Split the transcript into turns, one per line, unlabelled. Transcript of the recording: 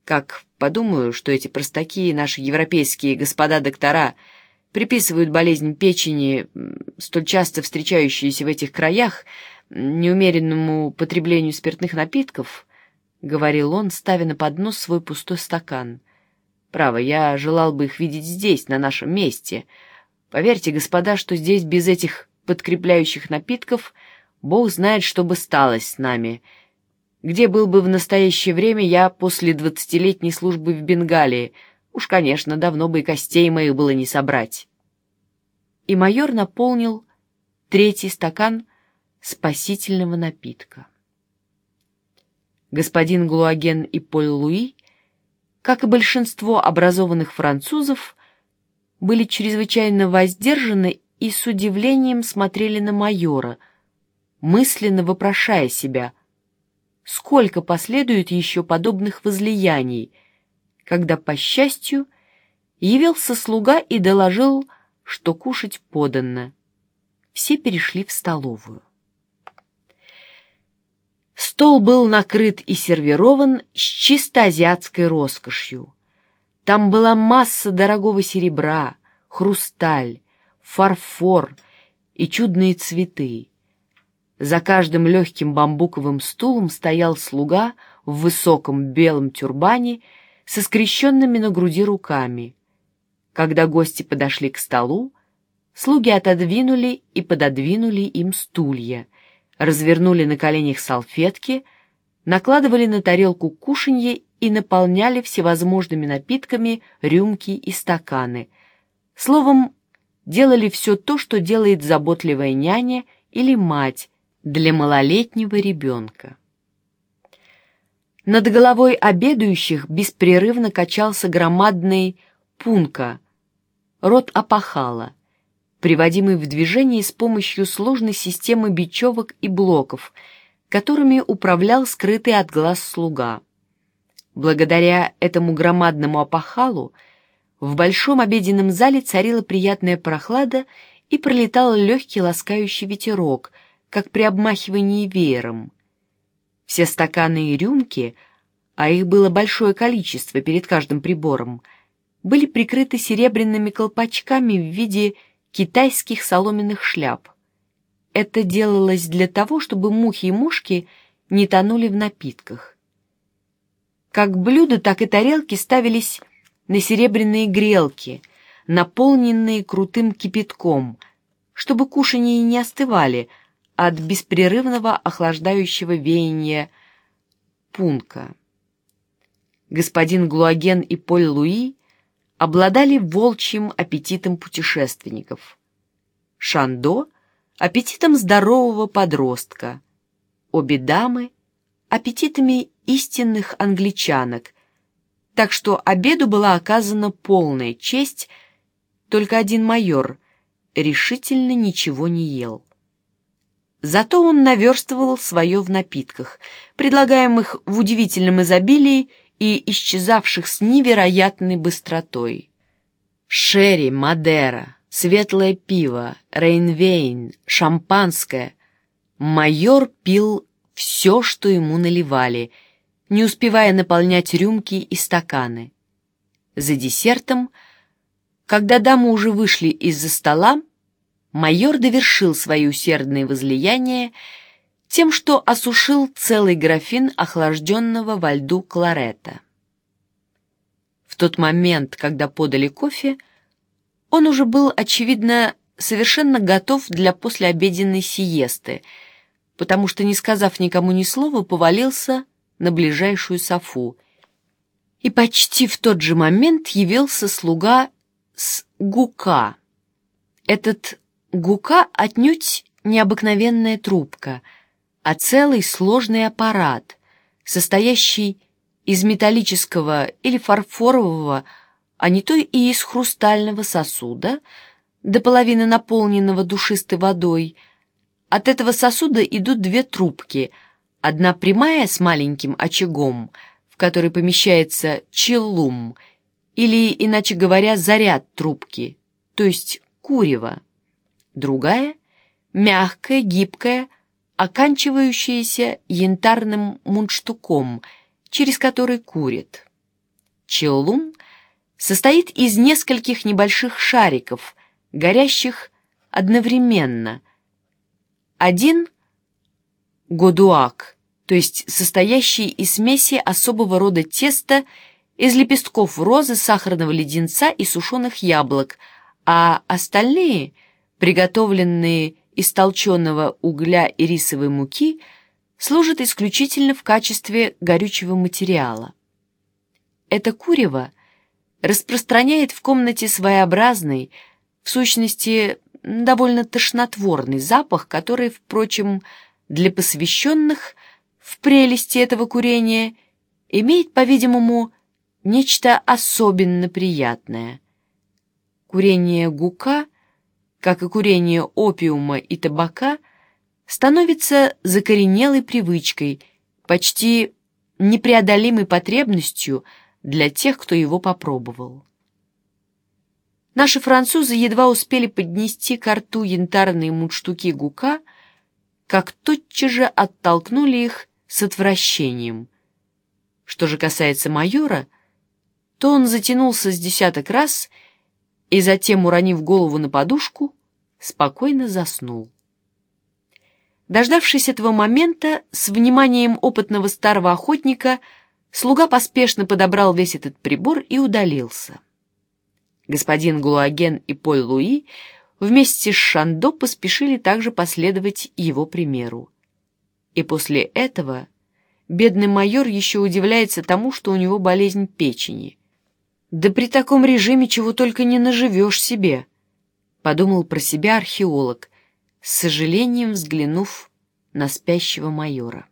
Как подумаю, что эти простаки, наши европейские господа-доктора, приписывают болезнь печени, столь часто встречающуюся в этих краях, неумеренному потреблению спиртных напитков, — говорил он, ставя на поднос свой пустой стакан. Право, я желал бы их видеть здесь, на нашем месте. Поверьте, господа, что здесь без этих подкрепляющих напитков Бог знает, что бы сталось с нами. Где был бы в настоящее время я после 20-летней службы в Бенгалии? Уж, конечно, давно бы и костей моих было не собрать. И майор наполнил третий стакан спасительного напитка. Господин Глуаген и Поль Луи, как и большинство образованных французов, были чрезвычайно воздержаны и с удивлением смотрели на майора, мысленно вопрошая себя, сколько последует еще подобных возлияний, когда, по счастью, явился слуга и доложил, что кушать подано. Все перешли в столовую. Стол был накрыт и сервирован с чисто азиатской роскошью. Там была масса дорогого серебра, хрусталь, фарфор и чудные цветы. За каждым легким бамбуковым стулом стоял слуга в высоком белом тюрбане со скрещенными на груди руками. Когда гости подошли к столу, слуги отодвинули и пододвинули им стулья, развернули на коленях салфетки, накладывали на тарелку кушанье и наполняли всевозможными напитками рюмки и стаканы. Словом, делали все то, что делает заботливая няня или мать для малолетнего ребенка. Над головой обедающих беспрерывно качался громадный пунка, рот опахала, приводимый в движение с помощью сложной системы бечевок и блоков, которыми управлял скрытый от глаз слуга. Благодаря этому громадному опахалу в большом обеденном зале царила приятная прохлада и пролетал легкий ласкающий ветерок, как при обмахивании веером. Все стаканы и рюмки, а их было большое количество перед каждым прибором, были прикрыты серебряными колпачками в виде китайских соломенных шляп. Это делалось для того, чтобы мухи и мушки не тонули в напитках. Как блюда, так и тарелки ставились на серебряные грелки, наполненные крутым кипятком, чтобы кушанья не остывали от беспрерывного охлаждающего веяния пунка. Господин Глуаген и Поль Луи обладали волчьим аппетитом путешественников. Шандо — аппетитом здорового подростка. Обе дамы — аппетитами истинных англичанок, так что обеду была оказана полная честь, только один майор решительно ничего не ел. Зато он наверстывал свое в напитках, предлагаемых в удивительном изобилии и исчезавших с невероятной быстротой. Шерри, Мадера, светлое пиво, рейнвейн, шампанское. Майор пил все, что ему наливали, не успевая наполнять рюмки и стаканы. За десертом, когда дамы уже вышли из-за стола, майор довершил свои усердные возлияния тем, что осушил целый графин охлажденного во льду кларета. В тот момент, когда подали кофе, он уже был, очевидно, совершенно готов для послеобеденной сиесты, потому что, не сказав никому ни слова, повалился на ближайшую софу. И почти в тот же момент явился слуга с гука. Этот гука отнюдь необыкновенная трубка, а целый сложный аппарат, состоящий из металлического или фарфорового, а не то и из хрустального сосуда, до половины наполненного душистой водой. От этого сосуда идут две трубки, одна прямая с маленьким очагом, в который помещается чиллум, или, иначе говоря, заряд трубки, то есть курево. Другая — мягкая, гибкая, оканчивающаяся янтарным мундштуком, через который курит. челлум состоит из нескольких небольших шариков, горящих одновременно. Один — годуак, то есть состоящий из смеси особого рода теста из лепестков розы, сахарного леденца и сушеных яблок, а остальные, приготовленные из толченого угля и рисовой муки, служат исключительно в качестве горючего материала. Это курево распространяет в комнате своеобразный, в сущности, довольно тошнотворный запах, который, впрочем, для посвященных в прелести этого курения имеет, по-видимому, нечто особенно приятное. Курение гука, как и курение опиума и табака, становится закоренелой привычкой, почти непреодолимой потребностью для тех, кто его попробовал. Наши французы едва успели поднести ко рту янтарные мундштуки гука, как тотчас же оттолкнули их с отвращением. Что же касается майора, то он затянулся с десяток раз и затем, уронив голову на подушку, спокойно заснул. Дождавшись этого момента, с вниманием опытного старого охотника, слуга поспешно подобрал весь этот прибор и удалился. Господин Гулаген и Поль-Луи вместе с Шандо поспешили также последовать его примеру. И после этого бедный майор еще удивляется тому, что у него болезнь печени. «Да при таком режиме чего только не наживешь себе», — подумал про себя археолог, с сожалением взглянув на спящего майора.